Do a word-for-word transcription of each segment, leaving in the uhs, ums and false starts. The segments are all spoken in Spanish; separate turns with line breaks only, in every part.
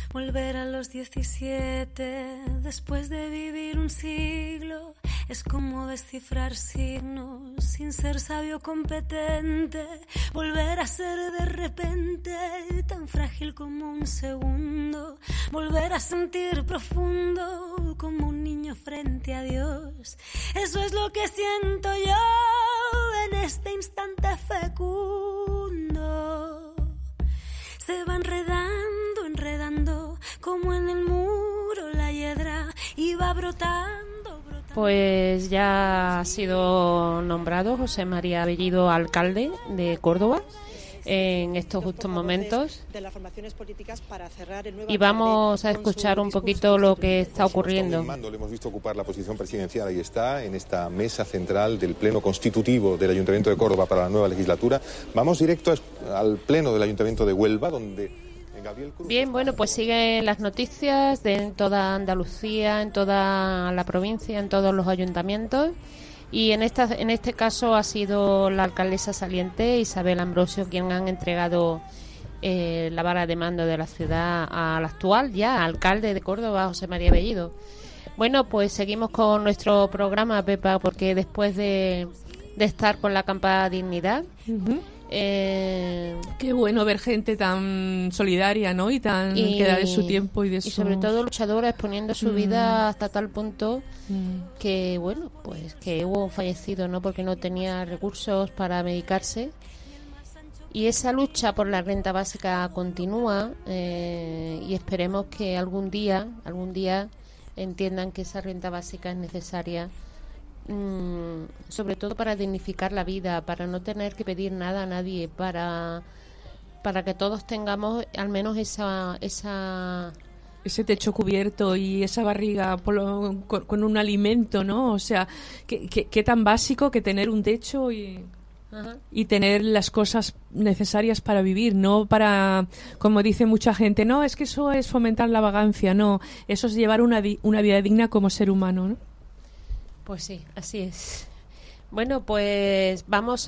Volver a los diecisiete, después de vivir un siglo, es como descifrar signos sin ser sabio competente. Volver a ser de repente tan frágil como un segundo. Volver a sentir profundo como un niño frente a Dios. Eso es lo que siento yo en este instante fecundo. Se va enredando, enredando, como en el muro la hiedra, y va brotando, brotando.
Pues ya ha sido nombrado José María Bellido alcalde de Córdoba en estos justos momentos, y vamos a escuchar un poquito lo que está ocurriendo.
Le hemos visto ocupar la posición presidencial, ahí está, en esta mesa central del Pleno Constitutivo del Ayuntamiento de Córdoba para la nueva legislatura. Vamos directo al Pleno del Ayuntamiento de Huelva, donde Gabriel Cruz...
Bien, bueno, pues siguen las noticias de en toda Andalucía, en toda la provincia, en todos los ayuntamientos. Y en esta en este caso ha sido la alcaldesa saliente, Isabel Ambrosio, quien han entregado eh, la vara de mando de la ciudad al actual ya alcalde de Córdoba, José María Bellido. Bueno, pues seguimos con nuestro programa, Pepa, porque después de, de estar con la Acampada Dignidad... Uh-huh.
Eh, Qué bueno ver gente tan solidaria, ¿no? Y tan y, que da de su tiempo y de su...
Y sobre todo luchadora, exponiendo su mm. vida hasta tal punto mm. que, bueno, pues que hubo fallecido, ¿no? Porque no tenía recursos para medicarse. Y esa lucha por la renta básica continúa eh, y esperemos que algún día, algún día entiendan que esa renta básica es necesaria, sobre todo para dignificar la vida, para no tener que pedir nada a nadie, para para que todos tengamos al menos esa esa
ese techo cubierto y esa barriga con, con un alimento, ¿no? O sea, qué que, que tan básico que tener un techo y Ajá. y tener las cosas necesarias para vivir, no para, como dice mucha gente, no, es que eso es fomentar la vagancia, no, eso es llevar una una vida digna como ser humano, ¿no?
Pues sí, así es. Bueno, pues vamos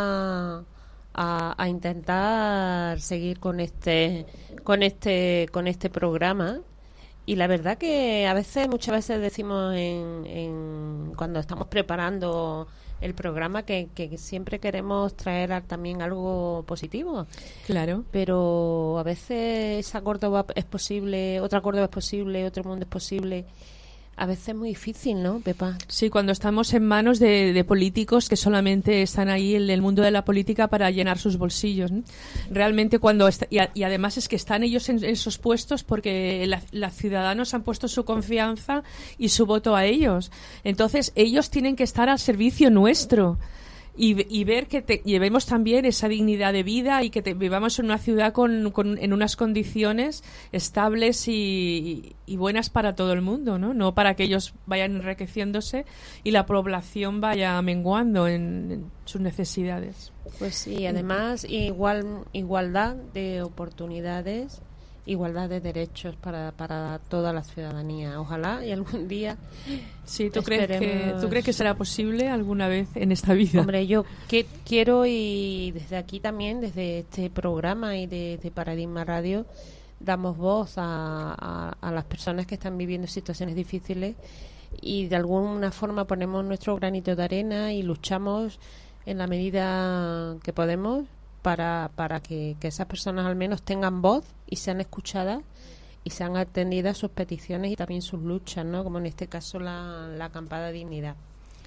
a, a, a intentar seguir con este con este con este programa. Y la verdad que a veces, muchas veces decimos en, en cuando estamos preparando el programa que, que siempre queremos traer a, también algo positivo.
Claro.
Pero a veces esa Córdoba es posible, otra Córdoba es posible, otro mundo es posible. A veces es muy difícil, ¿no, Pepa?
Sí, cuando estamos en manos de, de políticos que solamente están ahí en el mundo de la política para llenar sus bolsillos, ¿no? Realmente cuando... Est- y, a, y además es que están ellos en, en esos puestos porque la, los ciudadanos han puesto su confianza y su voto a ellos. Entonces ellos tienen que estar al servicio nuestro. Y, y ver que te, llevemos también esa dignidad de vida y que te, vivamos en una ciudad con, con, en unas condiciones estables y, y buenas para todo el mundo, ¿no? No para que ellos vayan enriqueciéndose y la población vaya menguando en, en sus necesidades.
Pues sí, además igual igualdad de oportunidades, igualdad de derechos para, para toda la ciudadanía. Ojalá y algún día...
Sí, ¿tú crees, que, ¿tú crees que será posible alguna vez en esta vida?
Hombre, yo que, quiero y desde aquí también, desde este programa y de, de Paradigma Radio, damos voz a, a, a las personas que están viviendo situaciones difíciles y de alguna forma ponemos nuestro granito de arena y luchamos en la medida que podemos para, para que, que esas personas al menos tengan voz y sean escuchadas y sean atendidas sus peticiones y también sus luchas, ¿no? Como en este caso la, la Acampada Dignidad.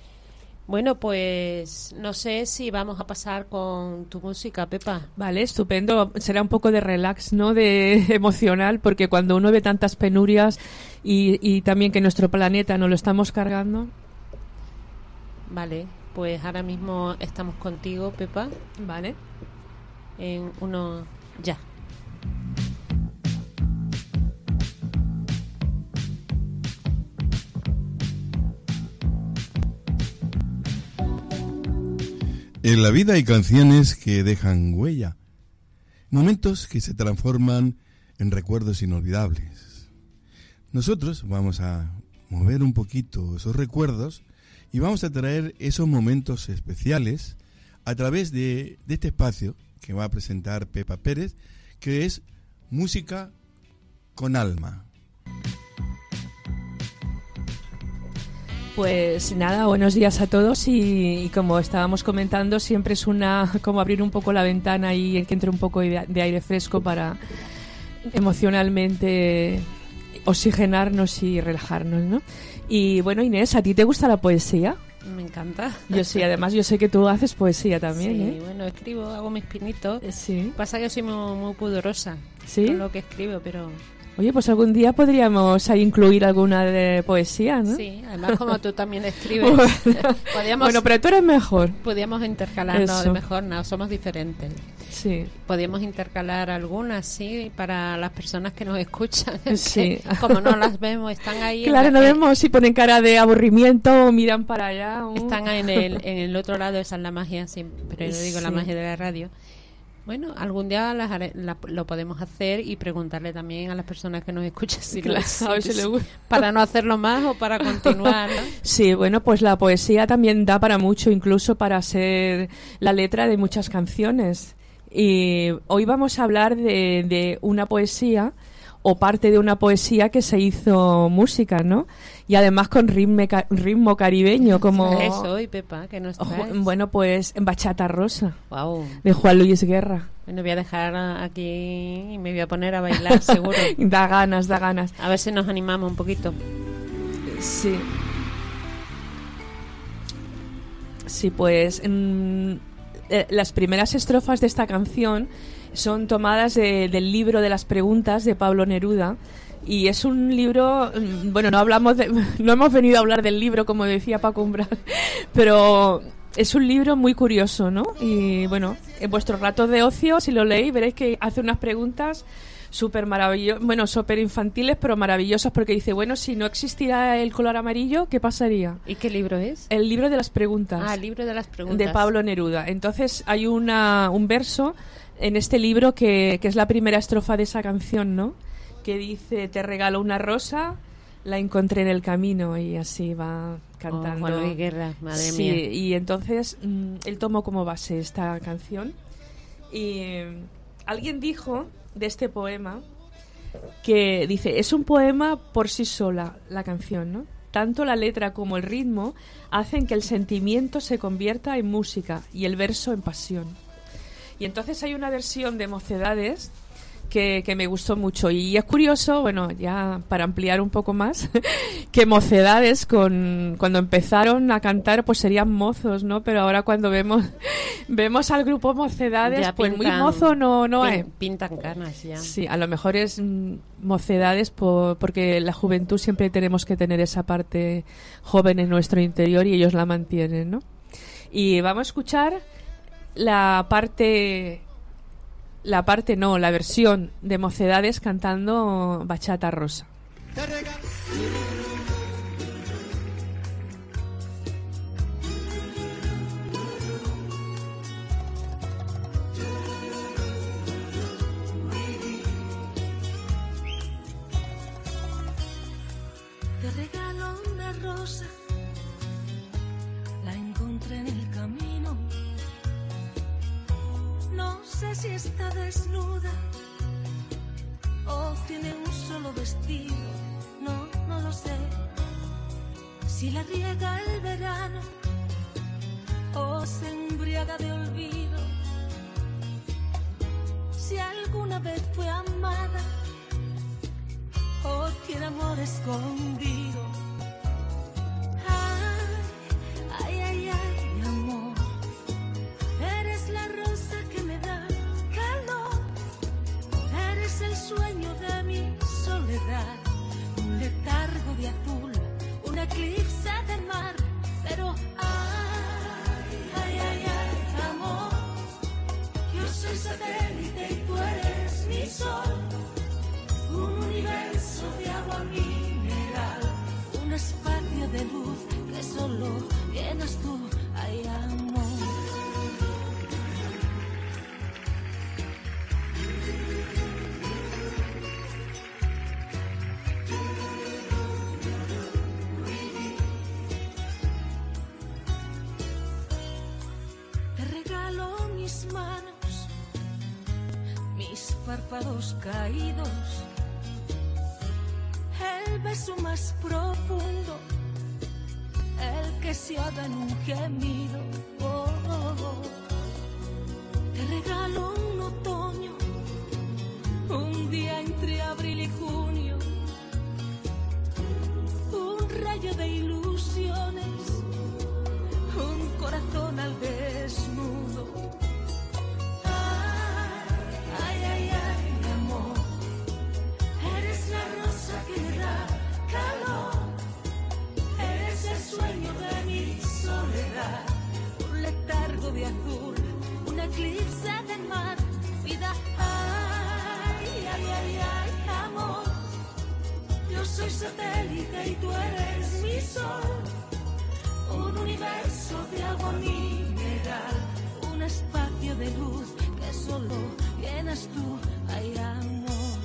Bueno, pues no sé si vamos a pasar con tu música, Pepa.
Vale, estupendo. Será un poco de relax, ¿no? De emocional, porque cuando uno ve tantas penurias y, y también que nuestro planeta nos lo estamos cargando.
Vale, pues ahora mismo estamos contigo, Pepa.
Vale.
En uno ya.
En la vida hay canciones que dejan huella, momentos que se transforman en recuerdos inolvidables. Nosotros vamos a mover un poquito esos recuerdos y vamos a traer esos momentos especiales a través de, de este espacio que va a presentar Pepa Pérez, que es música con alma.
Pues nada, buenos días a todos y, y como estábamos comentando, siempre es una como abrir un poco la ventana y que entre un poco de, de aire fresco para emocionalmente oxigenarnos y relajarnos, ¿no? Y bueno, Inés, ¿a ti te gusta la poesía?
Me encanta.
Yo sí, además yo sé que tú haces poesía también,
sí,
¿eh?
Sí, bueno, escribo, hago mis pinitos.
Sí.
Pasa que yo soy muy, muy pudorosa
¿Sí?
con lo que escribo, pero...
Oye, pues algún día podríamos ahí incluir alguna de poesía, ¿no?
Sí, además como tú también escribes, podíamos,
bueno, pero tú eres mejor.
Podíamos intercalarnos,
Eso.
mejor no, somos diferentes.
Sí.
Podíamos intercalar algunas, sí, para las personas que nos escuchan.
Sí.
Como no las vemos, están ahí.
Claro,
en
no
la,
vemos si ponen cara de aburrimiento o miran para allá. O...
Están en el, en el otro lado, esa es la magia, sí, pero yo digo
Sí.
la magia de la radio. Bueno, algún día las haré- la- lo podemos hacer y preguntarle también a las personas que nos escuchan si
Claro,
lo-
a ver si le gusta.
para no hacerlo más o para continuar, ¿no?
Sí, bueno, pues la poesía también da para mucho, incluso para ser la letra de muchas canciones. Y hoy vamos a hablar de, de una poesía o parte de una poesía que se hizo música, ¿no? Y además con ritmo, ca- ritmo caribeño, como...
Eso, y Pepa, que nos
Ojo,
traes.
bueno, pues Bachata Rosa,
Wow.
de Juan Luis Guerra.
Bueno, voy a dejar aquí y me voy a poner a bailar, seguro.
Da ganas, da ganas.
A ver si nos animamos un poquito.
Sí. Sí, pues mm, eh, las primeras estrofas de esta canción son tomadas de- del libro de las preguntas de Pablo Neruda. Y es un libro, mm, bueno, no hablamos de, no hemos venido a hablar del libro, como decía Paco Umbral, pero es un libro muy curioso, ¿no? Y bueno, en vuestros ratos de ocio, si lo leéis, veréis que hace unas preguntas súper maravillosas, bueno, súper infantiles, pero maravillosas, porque dice, bueno, si no existiera el color amarillo, ¿qué pasaría?
¿Y qué libro es?
El libro de las preguntas.
Ah, el libro de las preguntas.
De Pablo Neruda. Entonces hay una, un verso en este libro que, que es la primera estrofa de esa canción, ¿no? Que dice, te regalo una rosa, la encontré en el camino, y así va cantando.
Oh, Juan Luis Guerra, madre
sí,
mía.
y entonces mm, él tomó como base esta canción. Y eh, alguien dijo de este poema que dice, es un poema por sí sola la canción, ¿no? Tanto la letra como el ritmo hacen que el sentimiento se convierta en música y el verso en pasión. Y entonces hay una versión de Mocedades que, que me gustó mucho. Y es curioso, bueno, ya para ampliar un poco más, que Mocedades, con, cuando empezaron a cantar, pues serían mozos, ¿no? Pero ahora cuando vemos vemos al grupo Mocedades,
Ya
pues muy
pintan-
mozo no, no
pin-
es.
Pintan canas ya.
Sí, a lo mejor es mm, Mocedades por, porque la juventud siempre tenemos que tener esa parte joven en nuestro interior y ellos la mantienen, ¿no? Y vamos a escuchar la parte, la parte no, la versión de Mocedades cantando Bachata Rosa.
Te regalo una rosa, la encontré en el camino. No sé si está desnuda o tiene un solo vestido, no, no lo sé. Si la riega el verano o se embriaga de olvido. Si alguna vez fue amada o tiene amor escondido. Ay, ay, ay, ay, amor, eres la rosa que me da calor, eres el sueño de mi soledad, un letargo de azul, un eclipse de mar, pero ay, ay, ay, ay, amor, yo soy satélite y tú eres mi sol. Un universo de agua mineral, un espacio de luz que solo llenas tú, ay amor. Te regalo mis manos, mis párpados caídos, beso más profundo, el que se haga en un gemido. Oh, oh, oh. Te regalo un otoño, un día entre abril y junio, un rayo de ilusiones, un corazón al desnudo. Ay, ay, ay, amor, eres la rosa que me da calor, eres el sueño de mi soledad, un letargo de azul, un eclipse del mar, vida. Ay, ay, ay, ay, amor, yo soy satélite y tú eres mi sol, un universo de agua mineral, un espacio de luz que solo llenas tú. Ay, amor.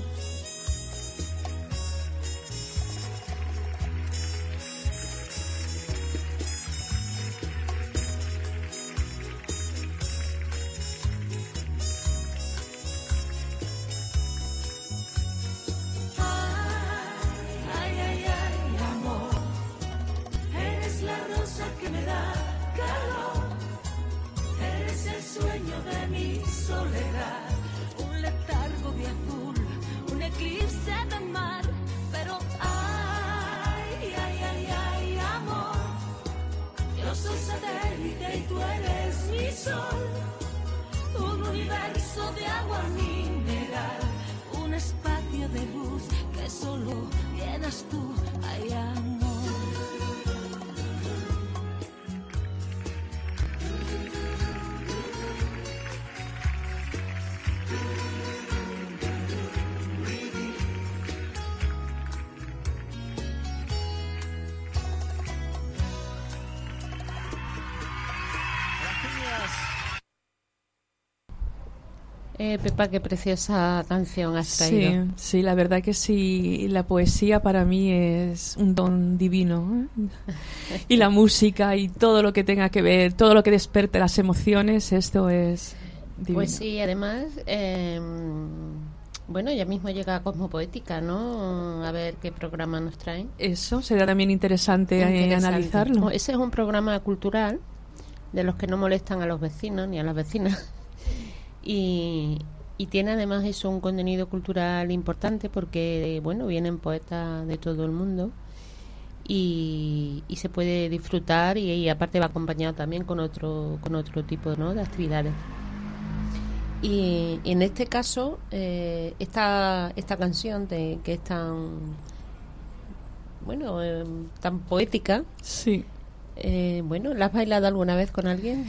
Ay, ay, ay, amor, eres la rosa que me da calor, eres el sueño de mi soledad, un letargo de azul, un eclipse de mar, pero ay, ay, ay, ay, amor, yo soy satélite y tú eres mi sol, un universo de agua mineral, un espacio de luz que solo llenas tú. Ay, amor.
Eh, Pepa, qué preciosa canción has traído.
Sí, sí, la verdad que sí, la poesía para mí es un don divino, ¿eh? Y la música y todo lo que tenga que ver, todo lo que despierte las emociones, esto es divino.
Pues sí, además, eh, bueno, ya mismo llega Cosmopoética, ¿no? A ver qué programa nos traen.
Eso será también interesante,
Interesante.
Eh, analizarlo.
Ese es un programa cultural de los que no molestan a los vecinos ni a las vecinas. Y, y tiene además eso un contenido cultural importante porque, bueno, vienen poetas de todo el mundo y, y se puede disfrutar y, y aparte va acompañado también con otro con otro tipo, ¿no?, de actividades. Y, y en este caso, eh, esta, esta canción de, que es tan, bueno, eh, tan poética.
Sí.
Eh, bueno, ¿la has bailado alguna vez con alguien?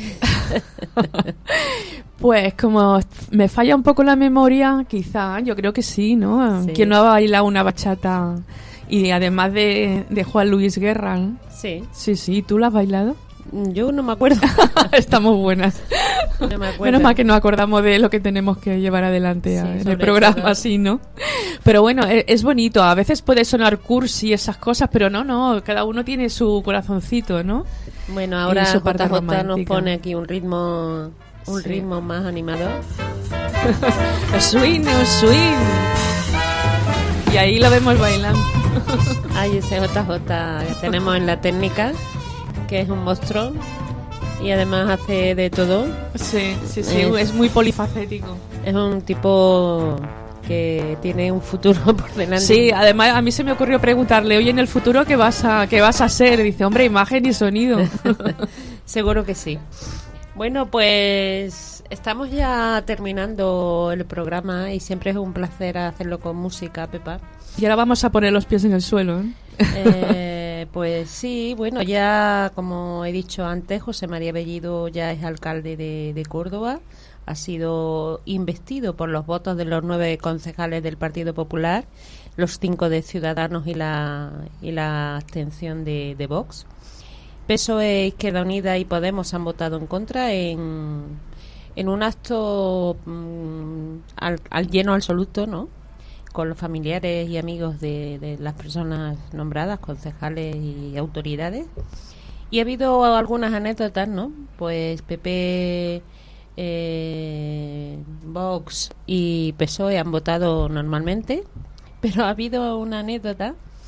Pues como me falla un poco la memoria, quizá, yo creo que sí, ¿no?
Sí.
¿Quién no ha bailado una bachata? Y además de, de Juan Luis Guerra, ¿no?
Sí.
Sí, sí, ¿tú la has bailado?
Yo no me acuerdo.
Estamos buenas.
No me acuerdo.
Menos mal que nos acordamos de lo que tenemos que llevar adelante,
Sí,
en
sobre
el programa,
todo.
así, ¿no? Pero bueno, es, es bonito. A veces puede sonar cursi esas cosas, pero no, no. Cada uno tiene su corazoncito, ¿no?
Bueno, ahora
Y su
J
parte
J nos
romántica.
pone aquí un ritmo un
Sí.
ritmo más animador.
Un swing, un swing. Y ahí lo vemos bailando.
Ay, ese J J que tenemos en la técnica, que es un monstruo y además hace de todo.
Sí, sí, sí,
Es-
es muy polifacético.
Es un tipo que tiene un futuro por delante.
Sí, además a mí se me ocurrió preguntarle, oye, en el futuro ¿qué vas a qué vas a ser? Dice, hombre, imagen y sonido.
Seguro que sí. Bueno, pues estamos ya terminando el programa y siempre es un placer hacerlo con música, Pepa.
Y ahora vamos a poner los pies en el suelo, ¿eh?
Eh, pues sí, bueno, ya como he dicho antes, José María Bellido ya es alcalde de, de Córdoba, ha sido investido por los votos de los nueve concejales del Partido Popular, los cinco de Ciudadanos y la, y la abstención de, de Vox. P S O E, Izquierda Unida y Podemos han votado en contra en, en un acto mm, al, al lleno absoluto, ¿no?, con los familiares y amigos de, de las personas nombradas, concejales y autoridades. Y ha habido algunas anécdotas, ¿no? Pues P P, eh, Vox y P S O E han votado normalmente, pero ha habido una anécdota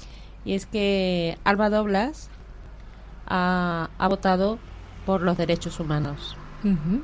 Y es que Alba Doblas ha, ha votado por los derechos humanos.
Uh-huh.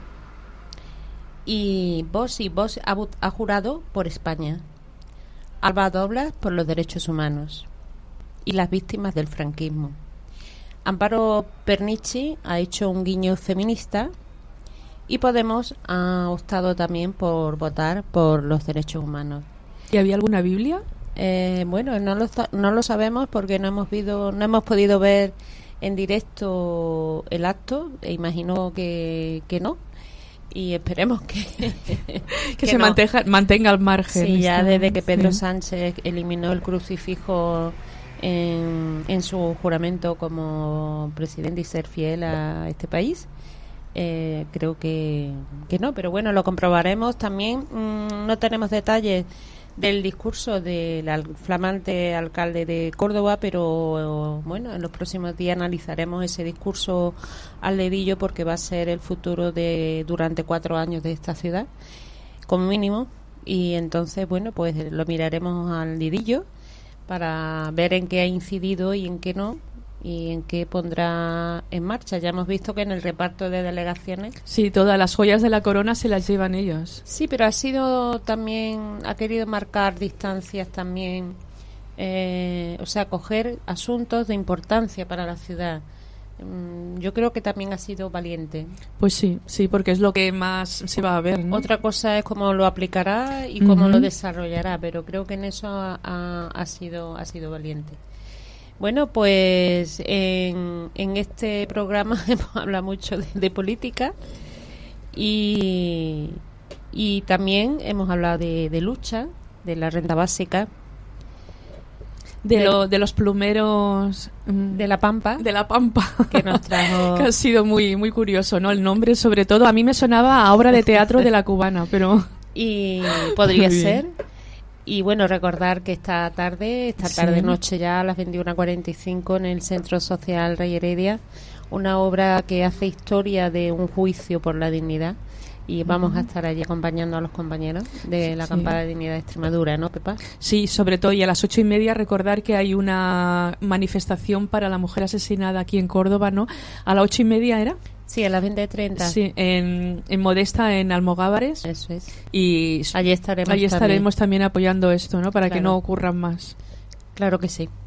Y Vox y Vox ha, ha jurado por España. Alba Doblas por los derechos humanos y las víctimas del franquismo. Amparo Pernici ha hecho un guiño feminista y Podemos ha optado también por votar por los derechos humanos.
¿Y había alguna Biblia?
Eh, bueno, no lo, no lo sabemos porque no hemos, vido, no hemos podido ver en directo el acto. E imagino que, que no. Y esperemos que,
que,
que
se
no.
mantenga, mantenga al margen.
Sí, ya
esta,
desde que Pedro
sí.
Sánchez eliminó el crucifijo en, en su juramento como presidente y ser fiel a este país, eh, creo que, que no, pero bueno, lo comprobaremos también. Mmm, no tenemos detalles del discurso del al, flamante alcalde de Córdoba, pero bueno, en los próximos días analizaremos ese discurso al dedillo porque va a ser el futuro de durante cuatro años de esta ciudad, como mínimo, y entonces, bueno, pues lo miraremos al dedillo para ver en qué ha incidido y en qué no, y en qué pondrá en marcha. Ya hemos visto que en el reparto de delegaciones...
Sí, todas las joyas de la corona se las llevan ellos.
Sí, pero ha sido también... Ha querido marcar distancias también, eh, o sea, coger asuntos de importancia para la ciudad. Mm, yo creo que también ha sido valiente.
Pues sí, sí, porque es lo que más se va a ver, ¿no?
Otra cosa es cómo lo aplicará y cómo
Uh-huh.
lo desarrollará, pero creo que en eso ha, ha, ha sido ha sido valiente. Bueno, pues en, en este programa hemos hablado mucho de, de política y, y también hemos hablado de, de lucha, de la renta básica,
de,
de,
lo, de los plumeros mm,
de la Pampa,
de la Pampa,
que nos trajo...
que ha sido muy muy curioso, ¿no? El nombre, sobre todo, a mí me sonaba a obra de teatro de la Cubana, pero...
Y podría
Muy
ser.
bien.
Y bueno, recordar que esta tarde, esta
Sí.
tarde noche ya a las veintiuna cuarenta y cinco en el Centro Social Rey Heredia, una obra que hace historia de un juicio por la dignidad. Y vamos
Uh-huh.
a estar allí acompañando a los compañeros de la
Sí.
Acampada de Dignidad de Extremadura, ¿no, Pepa?
Sí, sobre todo, y a las ocho y media recordar que hay una manifestación para la mujer asesinada aquí en Córdoba, ¿no? A las ocho y media era.
Sí, a las veinte treinta.
Sí, en, en Modesta, en Almogávares.
Eso es.
Y
Allí estaremos
allí
también.
estaremos también apoyando esto, ¿no? Para que
Claro.
no ocurran más.
Claro que sí.